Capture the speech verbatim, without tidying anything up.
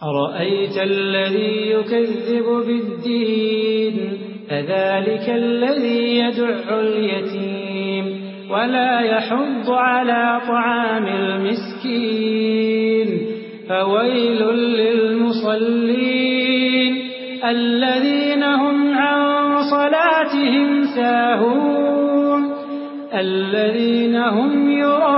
أرأيت الذي يكذب بالدين فذلك الذي يدع اليتيم ولا يحض على طعام المسكين فويل للمصلين الذين هم عن صلاتهم ساهون الذين هم يراءون